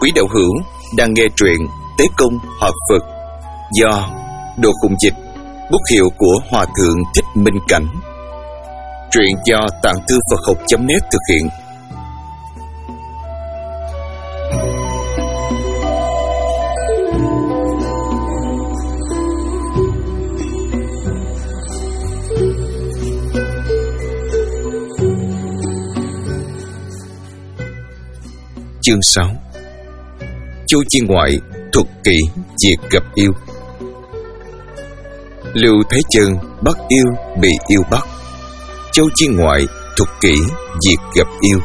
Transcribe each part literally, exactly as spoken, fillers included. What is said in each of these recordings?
Quý đạo hữu đang nghe truyện Tế Công Hợp Phật do Đồ Khùng Dịch, bút hiệu của Hòa Thượng Thích Minh Cảnh. Truyện do Tạng Thư Phật Học chấm net thực hiện. Chương sáu. Chu Chi Ngoại thuật kỹ diệt gặp yêu. Lưu Thế Chân bắt yêu bị yêu bắt. Châu Chi Ngoại thuật kỹ diệt gặp yêu.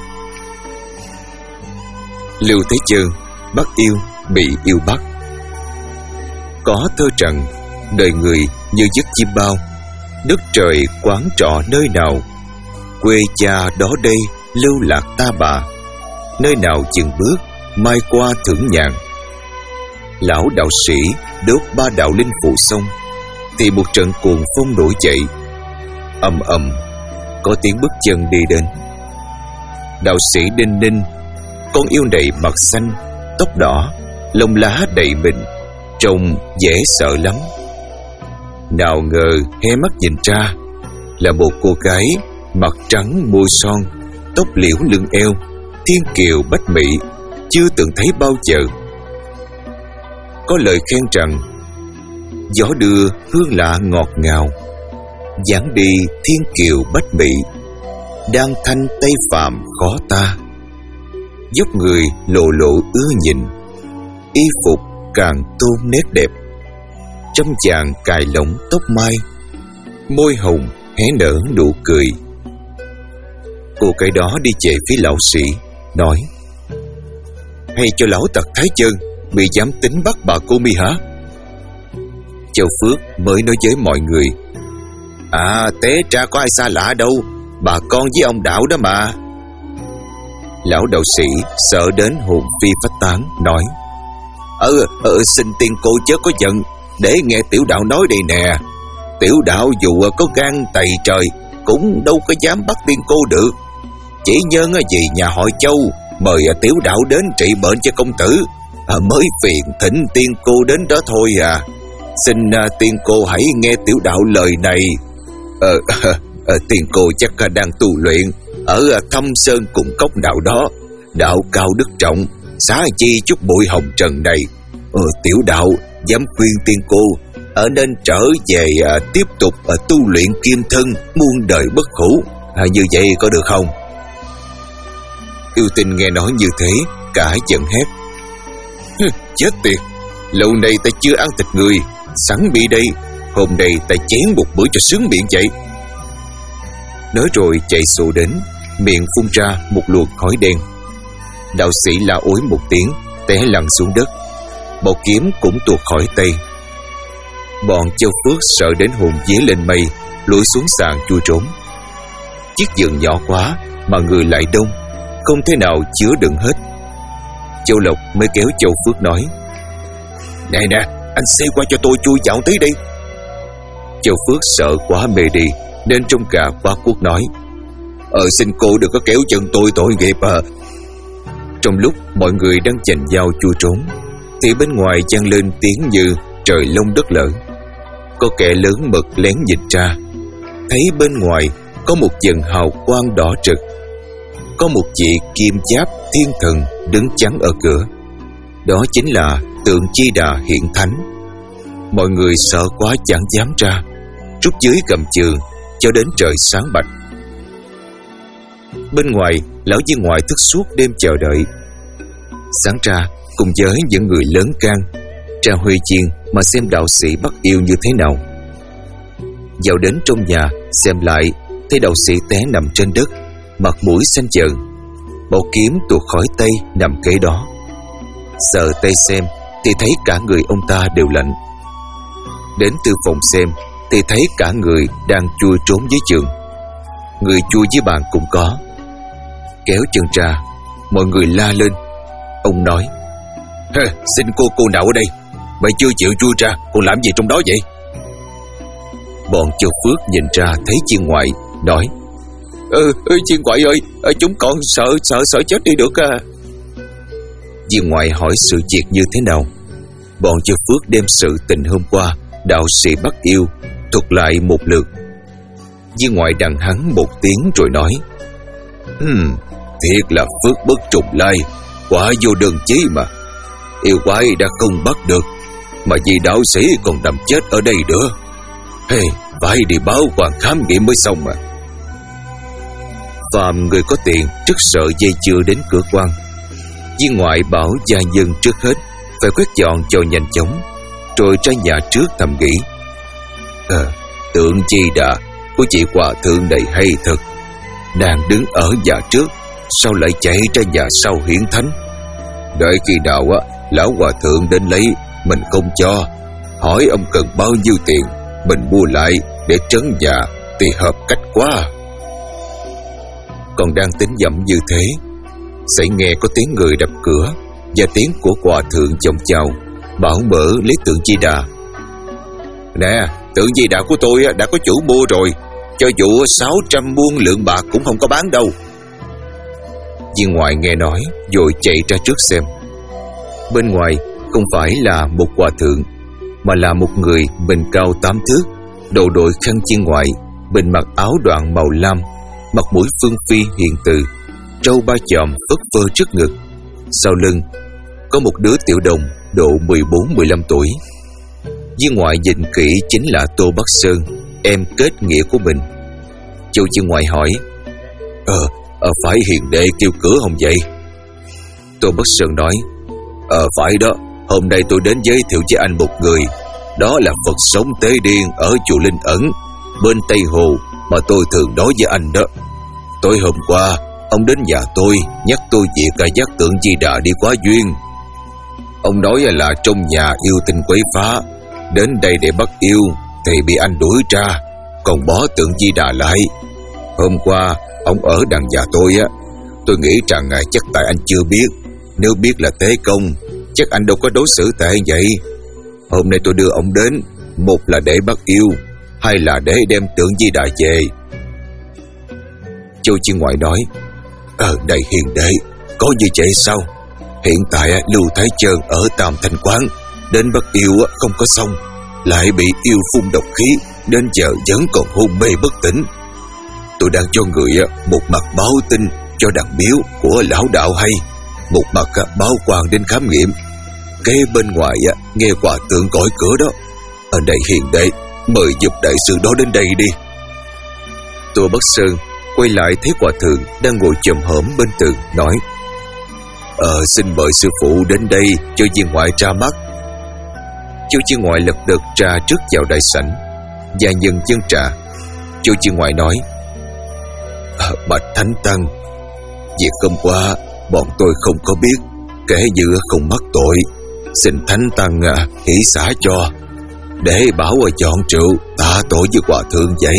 Lưu Thế Chân bắt yêu bị yêu bắt. Có thơ rằng đời người như giấc chim bao, đất trời quán trọ nơi nào, quê cha đó đây lưu lạc ta bà, nơi nào dừng bước mai qua thưởng nhàn. Lão đạo sĩ đốt ba đạo linh phụ xong thì một trận cuồng phong nổi dậy, ầm ầm có tiếng bước chân đi đến. Đạo sĩ đinh ninh, con yêu này mặt xanh, tóc đỏ, lông lá đầy mình, trông dễ sợ lắm. Nào ngờ hé mắt nhìn ra là một cô gái mặt trắng môi son, tóc liễu lưng eo, thiên kiều bách mỹ, chưa từng thấy bao giờ. Có lời khen rằng gió đưa hương lạ ngọt ngào, dáng đi thiên kiều bách mỹ, đang thanh tây phàm khó ta. Dốc người lộ lộ ưa nhìn, y phục càng tôn nét đẹp. Trong chàng cài lỏng tóc mai, môi hồng hé nở nụ cười. Cô cái đó đi về phía lão sĩ, nói: hay cho lão tặc Thái Chân bị dám tính bắt bà cô mi hả? Châu Phước mới nói với mọi người: à, té ra có ai xa lạ đâu, bà con với ông đạo đó mà. Lão đạo sĩ sợ đến hồn phi phách tán, nói: Ừ, ừ xin tiên cô chớ có giận, để nghe tiểu đạo nói đây nè. Tiểu đạo dù có gan tày trời cũng đâu có dám bắt tiên cô được. Chỉ nhân vì nhà họ Châu mời tiểu đạo đến trị bệnh cho công tử, à, mới phiền thỉnh tiên cô đến đó thôi à. Xin à, tiên cô hãy nghe tiểu đạo lời này. Ờ, à, tiên cô chắc đang tu luyện ở à, Thâm Sơn Cùng Cốc nào đó, đạo cao đức trọng, xá chi chút bụi hồng trần này. Ờ, tiểu đạo dám khuyên tiên cô ở nên trở về à, tiếp tục à, tu luyện kim thân, muôn đời bất hủ. À, như vậy có được không? Yêu Tinh nghe nói như thế, cả giận hét: chết tiệt, lâu nay ta chưa ăn thịt người, sẵn bị đây, hôm nay ta chén một bữa cho sướng miệng vậy. Nói rồi chạy xô đến, miệng phun ra một luồng khói đen. Đạo sĩ la ối một tiếng, té lăn xuống đất, bảo kiếm cũng tuột khỏi tay. Bọn Châu Phước sợ đến hồn vía lên mây, lùi xuống sàn chui trốn. Chiếc giường nhỏ quá mà người lại đông, không thể nào chứa đựng hết. Châu Lộc mới kéo Châu Phước nói: Nè nè, anh xe qua cho tôi chui dạo tí đi. Châu Phước sợ quá mê đi, nên trong gà quá cuốc nói: Ờ xin cô đừng có kéo chân tôi, tội nghiệp à. Trong lúc mọi người đang chành nhau chui trốn, thì bên ngoài vang lên tiếng như trời long đất lở. Có kẻ lớn mực lén nhìn ra, thấy bên ngoài có một dần hào quang đỏ rực. Có một vị kim giáp thiên thần đứng chắn ở cửa. Đó chính là Tượng Chi Đà hiện thánh. Mọi người sợ quá chẳng dám ra, rút dưới cầm trường cho đến trời sáng bạch. Bên ngoài, lão viên ngoại thức suốt đêm chờ đợi. Sáng ra cùng với những người lớn can ra Huy Chiên mà xem đạo sĩ bắt yêu như thế nào. Vào đến trong nhà xem lại, thấy đạo sĩ té nằm trên đất, mặt mũi xanh trợn, bảo kiếm tuột khỏi tay nằm kế đó. Sờ tay xem thì thấy cả người ông ta đều lạnh. Đến tư phòng xem thì thấy cả người đang chui trốn dưới giường, người chui dưới bàn cũng có. Kéo chân ra, mọi người la lên. Ông nói: xin cô cô nào ở đây, mày chưa chịu chui ra còn làm gì trong đó vậy? Bọn Châu Phước nhìn ra thấy Chiên Ngoại, nói: Ừ, Chiên Ngoại ơi, chúng con sợ sợ sợ chết đi được à. Viên ngoại hỏi sự việc như thế nào. Bọn Châu Phước đem sự tình hôm qua đạo sĩ Bắc Yêu thuật lại một lượt. Viên ngoại đằng hắn một tiếng rồi nói: Ừm, thiệt là phước bất trùng lai, quả vô đơn chí mà. Yêu quái đã không bắt được, mà vì đạo sĩ còn nằm chết ở đây nữa. Hey, phải đi báo quan khám nghiệm mới xong mà. Phàm người có tiền rất sợ dây chưa đến cửa quan. Viên ngoại bảo gia nhân trước hết phải quét dọn cho nhanh chóng, rồi ra nhà trước thầm nghĩ: Ờ, tượng Di Đà của chị hòa thượng này hay thật. Nàng đứng ở nhà trước, sao lại chạy ra nhà sau hiển thánh? Đợi khi nào á lão hòa thượng đến lấy, mình không cho, hỏi ông cần bao nhiêu tiền, mình mua lại để trấn nhà thì hợp cách quá. Còn đang tính dậm như thế, sẽ nghe có tiếng người đập cửa và tiếng của hòa thượng chồng chào bảo mở lấy tượng Di Đà. Nè, tượng Di Đà của tôi đã có chủ mua rồi, cho dù sáu trăm muôn lượng bạc cũng không có bán đâu. Viên ngoại nghe nói rồi chạy ra trước xem. Bên ngoài không phải là một hòa thượng, mà là một người mình cao tám thước, đầu đội khăn chiên ngoại, bên mặc áo đoạn màu lam, mặt mũi phương phi hiền từ, trâu ba chòm phất phơ trước ngực. Sau lưng có một đứa tiểu đồng độ mười bốn mười lăm tuổi. Viên ngoại nhìn kỹ chính là Tô Bắc Sơn, em kết nghĩa của mình. Chu viên ngoại hỏi: Ờ, ờ phải hiền đệ kêu cửa không vậy? Tô Bắc Sơn nói: Ờ phải đó, hôm nay tôi đến giới thiệu cho anh một người. Đó là Phật sống Tế Điên ở chùa Linh Ẩn bên Tây Hồ mà tôi thường nói với anh đó. Tối hôm qua ông đến nhà tôi nhắc tôi việc cả dắt tượng Di Đà đi quá duyên. Ông nói là trong nhà yêu tinh quấy phá, đến đây để bắt yêu thì bị anh đuổi ra, còn bỏ tượng Di Đà lại. Hôm qua ông ở đằng nhà tôi á, tôi nghĩ rằng chắc tại anh chưa biết. Nếu biết là tế công, chắc anh đâu có đối xử tệ vậy. Hôm nay tôi đưa ông đến, một là để bắt yêu, hai là để đem tượng Di Đà về. Chu viên ngoại nói: Ờ đây hiền đệ, có như vậy sao? Hiện tại Lưu Thái Trơn ở Tam Thanh Quán đến bắt yêu không có xong, lại bị yêu phun độc khí, đến giờ vẫn còn hôn mê bất tỉnh. Tôi đang cho người một mặt báo tin cho đàn miếu của lão đạo hay, một mặt báo quan đến khám nghiệm. Kế bên ngoài nghe hòa thượng gọi cửa đó. Ở đây hiền đệ, mời giúp đại sư đó đến đây đi. Tô Bắc Sơn quay lại thấy hòa thượng đang ngồi chồm hổm bên tường, nói: Ờ xin mời sư phụ đến đây cho viên ngoại ra mắt. Chu viên ngoại lật đật ra trước vào đại sảnh. Gia nhân chân trà. Chu viên ngoại nói: à, Bạch Thánh Tăng, việc hôm qua bọn tôi không có biết, kể như không mắc tội, xin Thánh Tăng à, hỷ xả cho, để bảo ở chọn rượu tạ tội với hòa thượng vậy.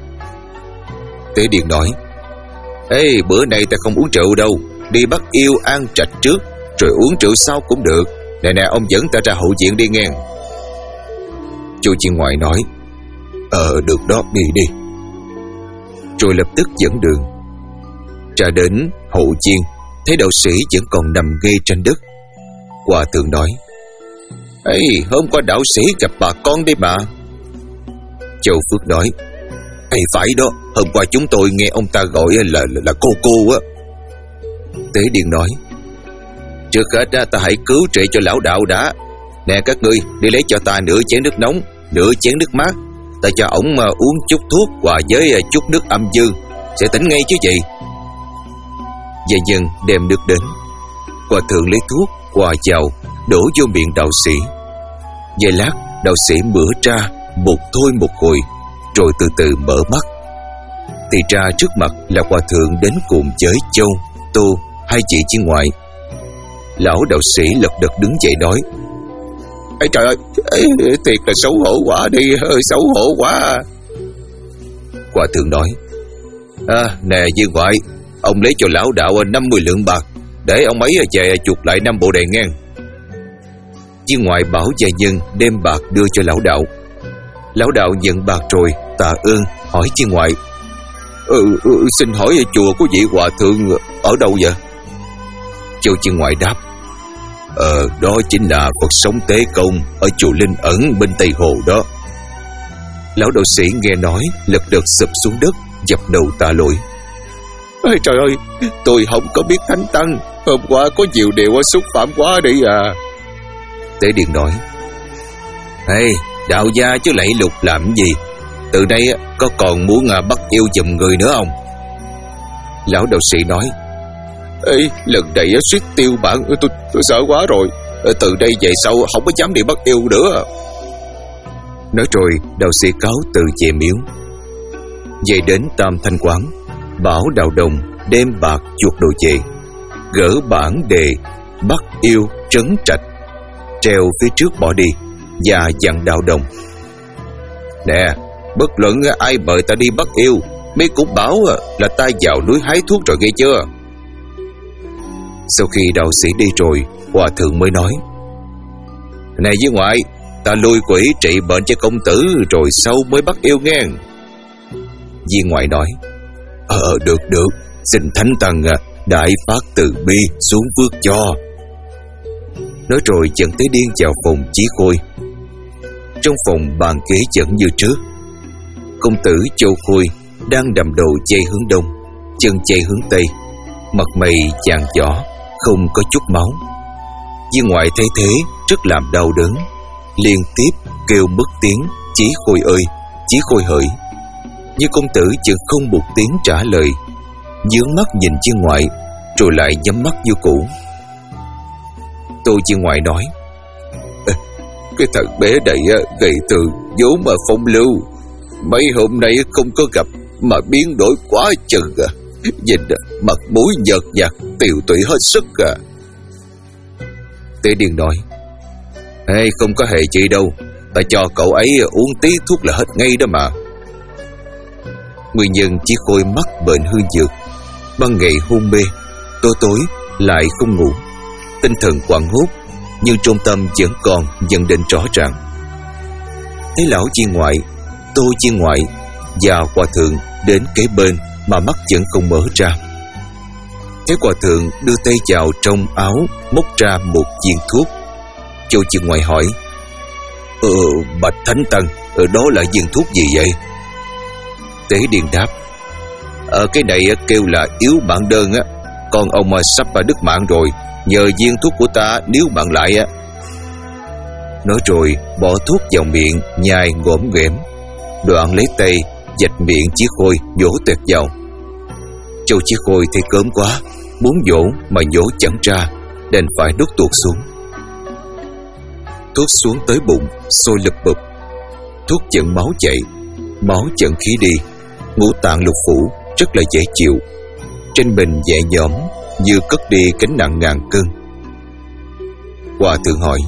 Tế Điền nói: Ê, bữa nay ta không uống rượu đâu, đi bắt yêu an trạch trước, rồi uống rượu sau cũng được. Nè nè, ông dẫn ta ra hậu viện đi nghe. Chu viên ngoại nói: Ờ được đó, đi đi. Rồi lập tức dẫn đường. Ra đến hậu viên, thấy đạo sĩ vẫn còn nằm ghê trên đất. Hòa thượng nói: Ê, hôm qua đạo sĩ gặp bà con đi mà. Châu Phước nói: Ê phải đó, hôm qua chúng tôi nghe ông ta gọi là là, là cô cô á. Tế Điền nói: Trước hết ta hãy cứu trị cho lão đạo đã. Nè các ngươi, đi lấy cho ta nửa chén nước nóng, nửa chén nước mát. Ta cho ổng mà uống chút thuốc hòa với chút nước âm dương, sẽ tỉnh ngay chứ gì. Gia nhân đem nước đến. Hòa thượng lấy thuốc hòa vào, đổ vô miệng đạo sĩ. Vài lát, đạo sĩ mửa ra một thôi một hồi, rồi từ từ mở mắt. Thì ra trước mặt là hòa thượng đến cùng với Châu, Tô, hai chị viên ngoại. Lão đạo sĩ lật đật đứng dậy nói: Ê trời ơi, ê, thiệt là xấu hổ quá đi, xấu hổ quá. Hòa thượng nói: À nè viên ngoại, ông lấy cho lão đạo năm mươi lượng bạc, để ông ấy về chuộc lại năm bộ đèn ngang. Viên ngoại bảo gia nhân đem bạc đưa cho lão đạo. Lão đạo nhận bạc rồi tạ ơn, hỏi viên ngoại: ừ, ừ, xin hỏi chùa của vị hòa thượng ở đâu vậy? Châu viên ngoại đáp: Ờ, đó chính là Phật sống Tế Công ở chùa Linh Ẩn bên Tây Hồ đó. Lão đạo sĩ nghe nói lật đật sụp xuống đất, dập đầu tạ lỗi. Ôi trời ơi, tôi không có biết thánh tăng, hôm qua có nhiều điều xúc phạm quá đi à. Tế Điền nói: Ê, đạo gia chứ lạy lục làm gì? Từ đây có còn muốn bắt yêu giùm người nữa không? Lão đạo sĩ nói: Ê, lần này suýt tiêu bạn, tôi, tôi sợ quá rồi. Từ đây về sau không có dám đi bắt yêu nữa. Nói rồi đạo sĩ cáo từ về miếu. Về đến Tam Thanh Quán, bảo đạo đồng đem bạc chuộc đồ về, gỡ bản đề bắt yêu trấn trạch treo phía trước bỏ đi, và dặn đạo đồng: Nè, bất luận ai mời ta đi bắt yêu, mấy cũng bảo là ta vào núi hái thuốc rồi, nghe chưa? Sau khi đạo sĩ đi rồi, hòa thượng mới nói: Này với ngoại, ta lui quỷ trị bệnh cho công tử, rồi sau mới bắt yêu nghe. Viên ngoại nói: Ờ được được, xin thánh tăng đại phát từ bi xuống phước cho. Nói rồi dẫn Tế Điên vào phòng Chí Khôi. Trong phòng bàn ghế vẫn như trước. Công tử Châu Khôi đang đầm đầu chay hướng đông, chân chay hướng tây, mặt mày vàng vỏ, không có chút máu. Viên ngoại thấy thế rất làm đau đớn, liên tiếp kêu mất tiếng: Chí Khôi ơi, Chí Khôi hỡi. Nhưng công tử chợt không một tiếng trả lời, nhướng mắt nhìn viên ngoại, rồi lại nhắm mắt như cũ. Tô viên ngoại nói: Cái thằng bé này gầy từ vốn mà phong lưu, mấy hôm nay không có gặp mà biến đổi quá chừng à. Nhìn mặt mũi nhợt nhạt, tiều tụy hết sức à. Tế Điền nói: Ê, không có hề gì đâu, ta cho cậu ấy uống tí thuốc là hết ngay đó mà. Nguyên nhân Chí Khôi mắc bệnh hư nhược, ban ngày hôn mê, tối tối lại không ngủ, tinh thần hoảng hốt, nhưng trong tâm vẫn còn nhận định rõ ràng. Thấy lão viên ngoại, Tô viên ngoại và hòa thượng đến kế bên mà mắt vẫn không mở ra. Thấy hòa thượng đưa tay vào trong áo, móc ra một viên thuốc. Châu viên ngoại hỏi: Ờ, bạch thánh tăng, ở đó là viên thuốc gì vậy? Tế Điền đáp: Ờ, cái này kêu là yếu mạng đơn á. Con ông mà sắp đứt mạng rồi, nhờ viên thuốc của ta níu mạng lại á. Nói rồi bỏ thuốc vào miệng, nhai ngổm nghẽm, đoạn lấy tay vạch miệng Chí Khôi, nhổ tuyệt vào. Châu Chí Khôi thấy cớm quá, muốn nhổ mà nhổ chẳng ra, đành phải nuốt tuột xuống. Thuốc xuống tới bụng, sôi lụp bụp. Thuốc dẫn máu chạy, máu dẫn khí đi, ngũ tạng lục phủ rất là dễ chịu. Trên mình nhẹ nhõm như cất đi gánh nặng ngàn cân. Hòa thượng hỏi: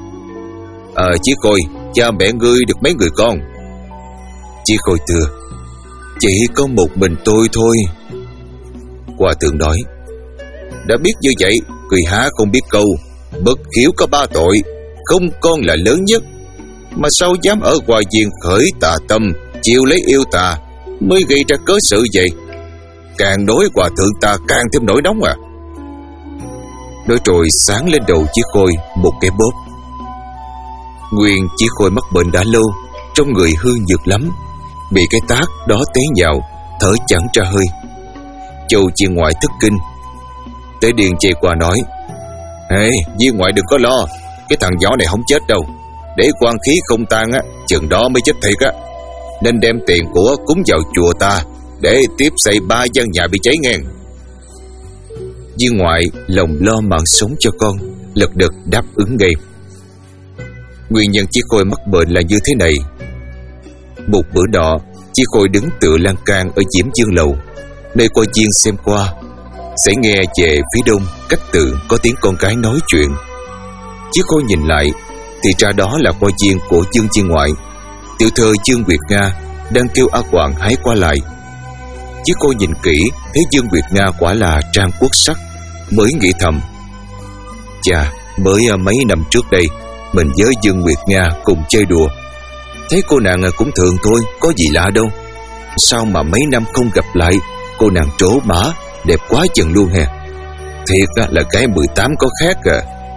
Ờ, Chí Khôi, cha mẹ ngươi được mấy người con? Chí Khôi thưa: Chỉ có một mình tôi thôi. Hòa thượng nói: Đã biết như vậy, người há không biết câu bất hiếu có ba tội, không con là lớn nhất, mà sao dám ở ngoài viên khởi tà tâm, chịu lấy yêu tà, mới gây ra cớ sự vậy. Càng nói hòa thượng ta càng thêm nổi nóng à. Nói rồi sáng lên đầu Chí Khôi một cái bóp. Nguyên Chí Khôi mắc bệnh đã lâu, trong người hư nhược lắm, bị cái tát đó té nhào, thở chẳng ra hơi. Châu viên ngoại thất kinh. Tế Điền chạy qua nói: Ê, viên ngoại đừng có lo, cái thằng nhỏ này không chết đâu. Để quan khí không tan á, chừng đó mới chết thiệt á. Nên đem tiền của cúng vào chùa ta, để tiếp xây ba gian nhà bị cháy ngang. Viên ngoại lòng lo mạng sống cho con, lật đật đáp ứng ngay. Nguyên nhân Chí Khôi mắc bệnh là như thế này. Một bữa nọ, Chí Khôi đứng tựa lan can ở Diễm Dương Lầu, nơi coi viên xem qua, sẽ nghe về phía đông cách tượng có tiếng con gái nói chuyện. Chí Khôi nhìn lại, thì ra đó là coi viên của Dương viên ngoại, tiểu thơ Dương Nguyệt Nga đang kêu A Hoàng hái qua lại. Chí Khôi nhìn kỹ thấy Dương Nguyệt Nga quả là trang quốc sắc, mới nghĩ thầm: Chà, mới mấy năm trước đây mình với Dương Nguyệt Nga cùng chơi đùa, thấy cô nàng cũng thường thôi, có gì lạ đâu. Sao mà mấy năm không gặp lại, cô nàng trổ mã, đẹp quá chừng luôn hè. Thiệt là cái mười tám có khác à.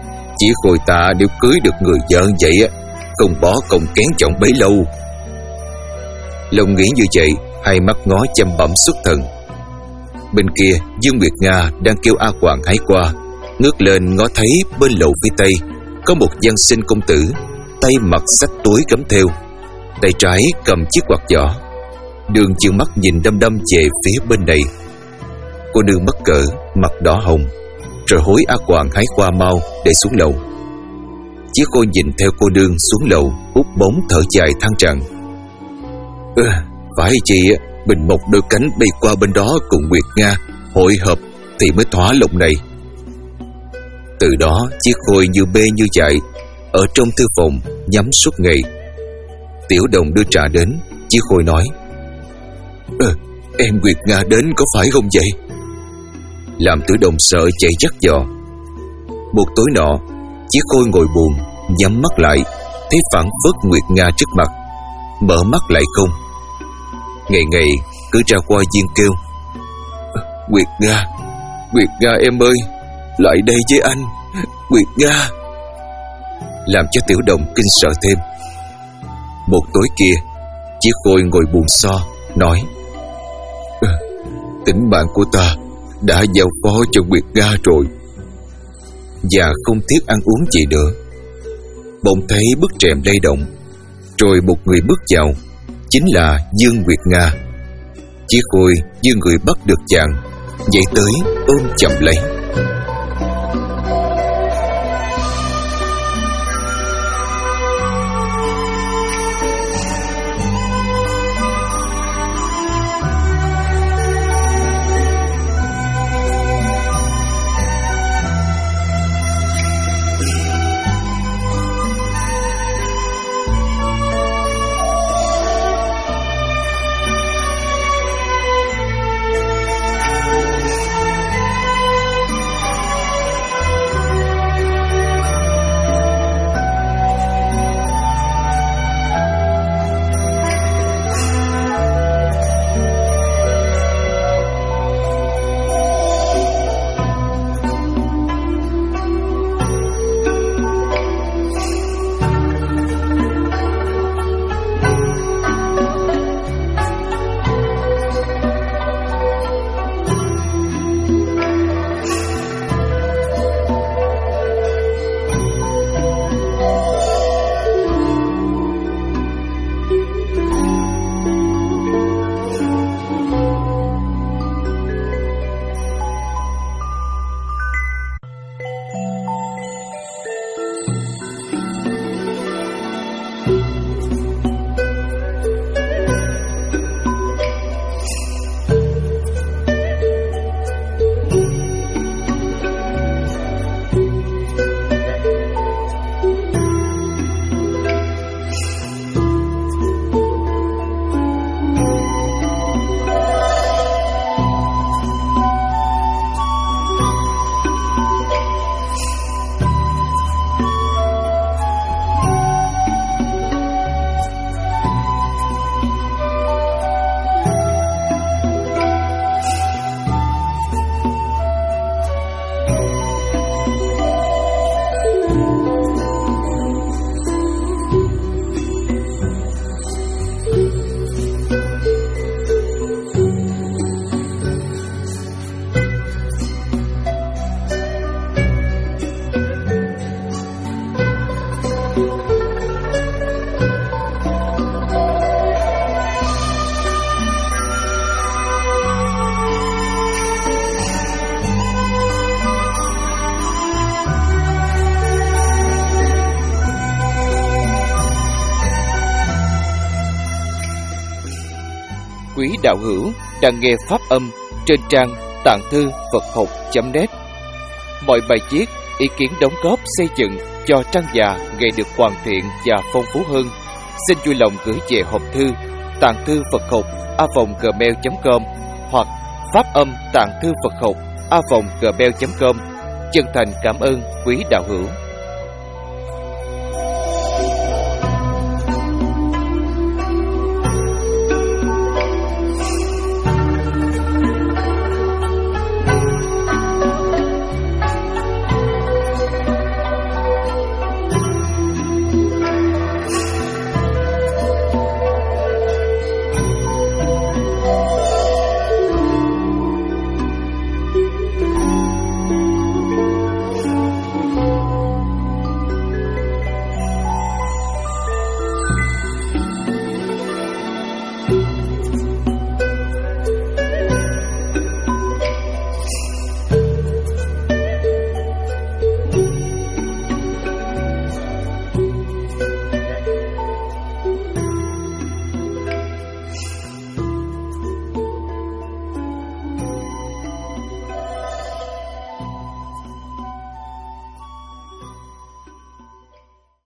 Chỉ Khôi ta nếu cưới được người vợ vậy á, không bỏ công kén chọn bấy lâu. Lòng nghĩ như vậy, hai mắt ngó chăm bẩm xuất thần. Bên kia Dương Nguyệt Nga đang kêu A Hoàng hái qua, ngước lên ngó thấy bên lầu phía tây có một văn sinh công tử, tay mặc xách túi gấm theo, tay trái cầm chiếc quạt giỏ, đường chừng mắt nhìn đăm đăm về phía bên này. Cô nương mắc cỡ, mặt đỏ hồng, rồi hối A Hoàng hái qua mau để xuống lầu. Chiếc Khôi nhìn theo cô nương xuống lầu, úp bóng thở dài than rằng: ừ, phải chị mình một đôi cánh bay qua bên đó cùng Nguyệt Nga hội hợp thì mới thỏa lòng này. Từ đó Chiếc Khôi như bê như chạy ở trong thư phòng nhắm suốt ngày. Tiểu Đồng đưa trà đến, Chiếc Khôi nói: ừ, em Nguyệt Nga đến có phải không vậy? Làm Tiểu Đồng sợ chạy dắt dò. Một tối nọ, Chiếc Khôi ngồi buồn, nhắm mắt lại, thấy phảng phất Nguyệt Nga trước mặt, mở mắt lại không. Ngày ngày cứ ra qua viên kêu: Nguyệt Nga, Nguyệt Nga em ơi, lại đây với anh, Nguyệt Nga. Làm cho Tiểu Đồng kinh sợ thêm. Một tối kia, Chiếc Khôi ngồi buồn so, nói: tính mạng của ta đã giao phó cho Nguyệt Nga rồi, và không thiết ăn uống gì nữa. Bỗng thấy bức rèm lay động, rồi một người bước vào, chính là Dương Nguyệt Nga. Chiếc Khôi như người bắt được chàng, dậy tới ôm chầm lấy. Quý đạo hữu đang nghe pháp âm trên trang tạng thư Phật học chấm net. Mọi bài viết, ý kiến đóng góp xây dựng cho trang già ngày được hoàn thiện và phong phú hơn, xin vui lòng gửi về hộp thư tạng thư Phật học a vòng gmail chấm com hoặc pháp âm tạng thư Phật học a vòng gmail chấm com. Chân thành cảm ơn quý đạo hữu.